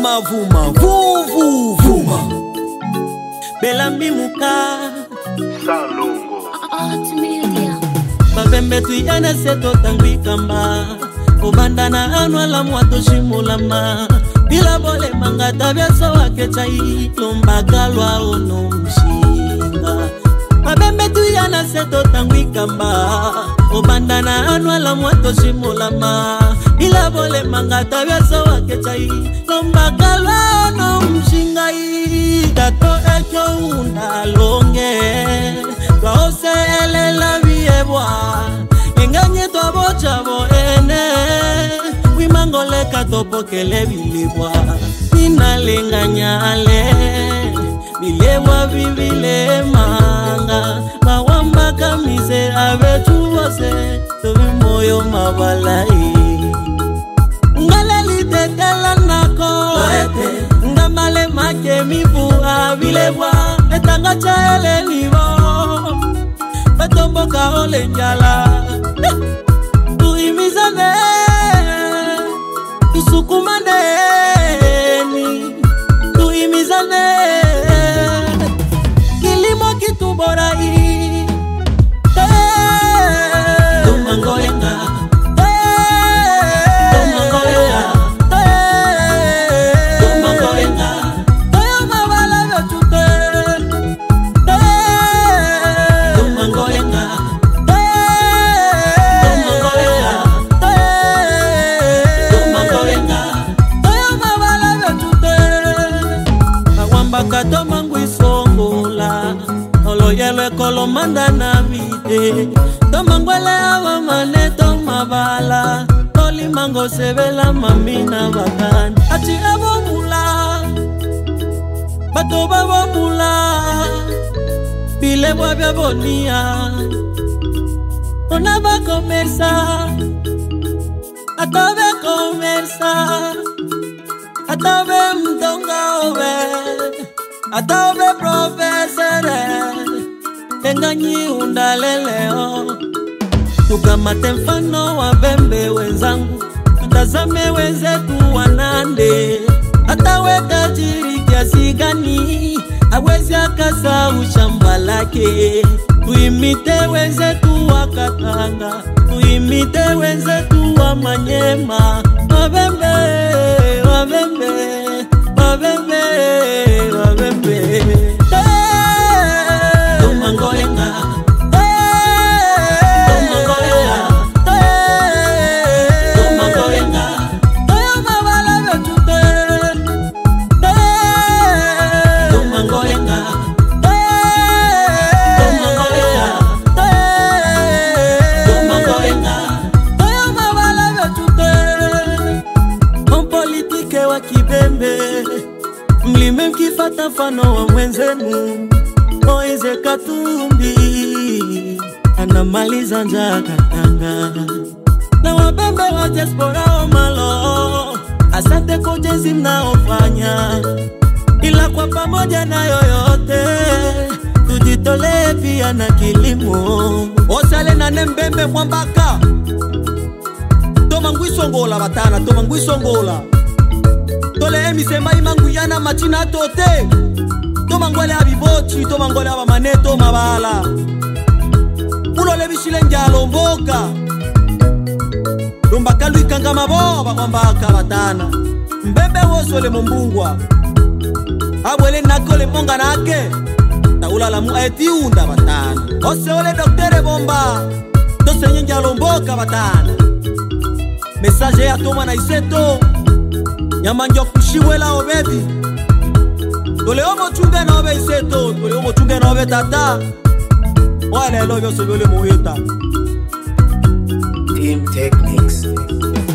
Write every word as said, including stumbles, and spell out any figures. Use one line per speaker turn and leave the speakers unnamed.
Vuma vuma vuvu vuma Belambi muka
Salongo
Art Media
Babembe tuyana seto tangwi kamba Obandana anwa la mwato shimulama Bila bole mangata biaso wake chai Lombagalwa ono mshinga Babembe tuyana seto tangwi kamba Obandana anwa la mwato shimulama Bila bole mangata biaso wake chai Lombagalwa ono mshinga Tato echo unda longe Waose elela viebwa Enganye to bocha bo ene Wimangole katopo kele bilibwa Ninalenganya ale Bilebwa vivile manga Mawamba kamise abetu wose Tobi moyo mabalai Ngaleli tetela nako Ngamale make mifuha bilebwa Etanga chaele nivo Batomboka ole njala Tuimizane Tusukumane Tuimizane Kilimo kituborai Tumangoyenga Tumangoyenga Tumangoyenga Tuyamabala vechute Tumangoyenga Tumangoyenga Tumangoyenga Tuyamabala vechute Awambaka tomangwi songola Olo yelo ekolo manda na vide Tomangwele awa mane tomabala Toli mango sevela mamina bakan Achi abo mula Bato babo mula Bile wabia bonia Ona va conversa Atabe conversa Atabe mdonga ove Atabe profesore Enganyi undaleleo Tukamate mfano wa bembe wenzangu Tutazame wenzetu wanande Atawe tajiri kiasi gani Hawezi akasa ushamba lake Tuimite wenzetu wa Katanga Tuimite wenzetu wa Manyema Wabembe, wabembe, wabembe, wabembe Tumangoyenga Tumangoyenga Tumangoyenga Tuyamabala vechute Tumangoyenga Tumangoyenga Tumangoyenga Tuyamabala vechute Mon politike wa kibembe Mlime mkifata mfano wa mwenzenu Moise Katumbi Anamaliza njaa Katanga Na wabembe wa diaspora omalo Asante kwa jezi mnaofanya Ila kwa pamoja na yoyote Tujitolee pia na kilimo Osale na nembembe mwambaka Toma ngwisongola batana Toma ngwisongola Tole emisema imanguyana machina tote Toma ngwele abibochi Toma ngwele abamaneto mabala Ulole bishile njalo mboka Lumbaka luikanga maboba mwambaka batana Mbembe wosole mumbungwa Abwele nakole monga nake Ta ulala mu etiunda batana Ose ole doktere bomba Tose njalo mboka batana Message ya toma na iseto Nyamanjo kushiwela obedi Tole omo chunge na obe iseto Tole omo chunge na obe tata Wale lo yo se lo le moyeta
Team Techniques